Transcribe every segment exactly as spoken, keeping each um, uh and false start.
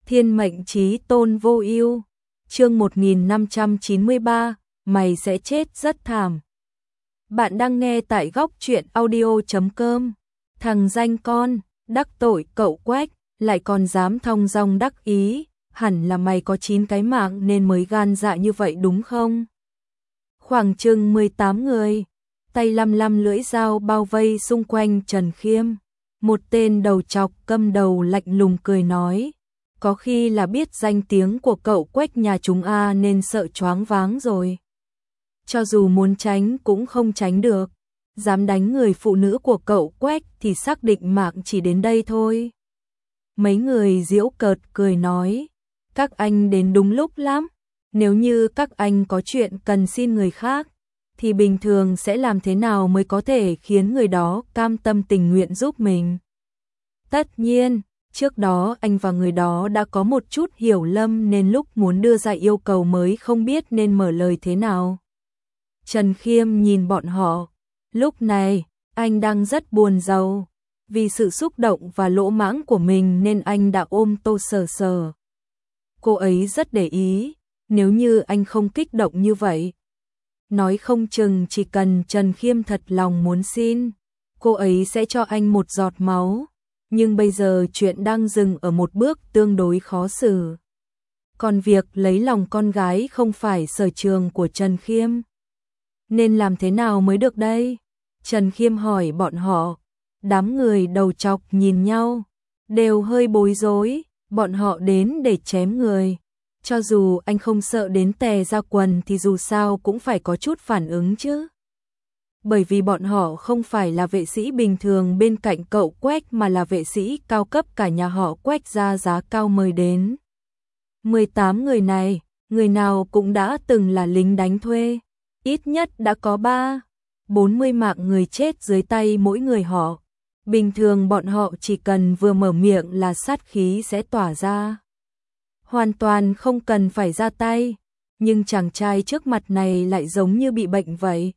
Thiên mệnh chí tôn vô ưu. Chương một nghìn năm trăm chín mươi ba, mày sẽ chết rất thảm. Bạn đang nghe tại góc truyện audio chấm com. Thằng danh con, đắc tội cậu Quách, lại còn dám thong dong đắc ý, hẳn là mày có chín cái mạng nên mới gan dạ như vậy đúng không? Khoảng chừng mười tám người, tay lăm lăm lưỡi dao bao vây xung quanh Trần Khiêm. Một tên đầu trọc câm đầu lạnh lùng cười nói, có khi là biết danh tiếng của cậu Quách nhà chúng a nên sợ choáng váng rồi. Cho dù muốn tránh cũng không tránh được, dám đánh người phụ nữ của cậu Quách thì xác định mạng chỉ đến đây thôi. Mấy người giễu cợt cười nói, các anh đến đúng lúc lắm, nếu như các anh có chuyện cần xin người khác, thì bình thường sẽ làm thế nào mới có thể khiến người đó cam tâm tình nguyện giúp mình. Tất nhiên, trước đó anh và người đó đã có một chút hiểu lầm nên lúc muốn đưa ra yêu cầu mới không biết nên mở lời thế nào. Trần Khiêm nhìn bọn họ, lúc này, anh đang rất buồn rầu. Vì sự xúc động và lỗ mãng của mình nên anh đã ôm Tô Sờ Sờ. Cô ấy rất để ý, nếu như anh không kích động như vậy. Nói không chừng chỉ cần Trần Khiêm thật lòng muốn xin, cô ấy sẽ cho anh một giọt máu. Nhưng bây giờ chuyện đang dừng ở một bước tương đối khó xử. Còn việc lấy lòng con gái không phải sở trường của Trần Khiêm. Nên làm thế nào mới được đây? Trần Khiêm hỏi bọn họ. Đám người đầu trọc nhìn nhau, đều hơi bối rối, bọn họ đến để chém người. Cho dù anh không sợ đến tè ra quần thì dù sao cũng phải có chút phản ứng chứ. Bởi vì bọn họ không phải là vệ sĩ bình thường bên cạnh cậu Quách mà là vệ sĩ cao cấp cả nhà họ Quách ra giá cao mời đến. mười tám người này, người nào cũng đã từng là lính đánh thuê, ít nhất đã có ba, bốn mươi mạng người chết dưới tay mỗi người họ. Bình thường bọn họ chỉ cần vừa mở miệng là sát khí sẽ tỏa ra. Hoàn toàn không cần phải ra tay, nhưng chàng trai trước mặt này lại giống như bị bệnh vậy.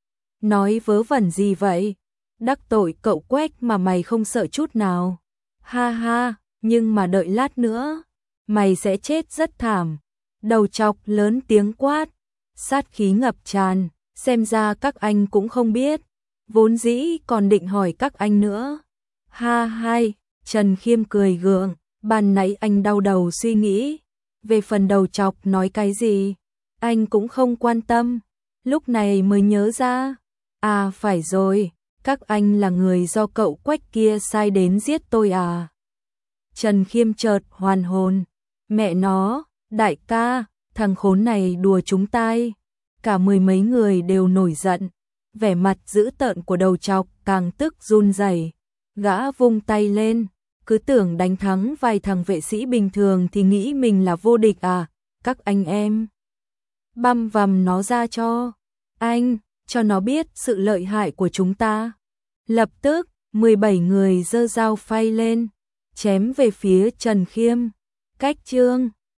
Nói vớ vẩn gì vậy? Đắc tội cậu Quách mà mày không sợ chút nào. Ha ha, nhưng mà đợi lát nữa, mày sẽ chết rất thảm. Đầu trọc lớn tiếng quát, sát khí ngập tràn, xem ra các anh cũng không biết. Vốn dĩ còn định hỏi các anh nữa. Ha hay, Trần Khiêm cười gượng, ban nãy anh đau đầu suy nghĩ. Về phần đầu trọc nói cái gì, anh cũng không quan tâm. Lúc này mới nhớ ra. À phải rồi, các anh là người do cậu Quách kia sai đến giết tôi à? Trần Khiêm chợt hoàn hồn. Mẹ nó, đại ca, thằng khốn này đùa chúng tai. Cả mười mấy người đều nổi giận. Vẻ mặt dữ tợn của đầu trọc càng tức run rẩy. Gã vung tay lên, cứ tưởng đánh thắng vài thằng vệ sĩ bình thường thì nghĩ mình là vô địch à? Các anh em, băm vằm nó ra cho anh, cho nó biết sự lợi hại của chúng ta. Lập tức, mười bảy người giơ dao phay lên, chém về phía Trần Khiêm. Cách chương